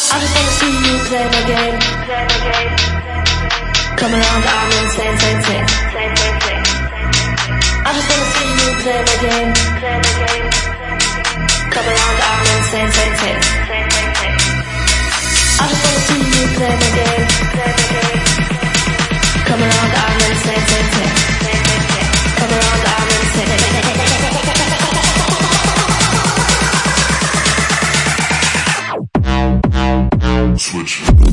I just wanna see you play my game. Come around, I'm in same. I just wanna see you play my game. Come around, I'm in same. I just wanna see you play my game. Come around, I'm in same. Come around, I'm in same. Switch.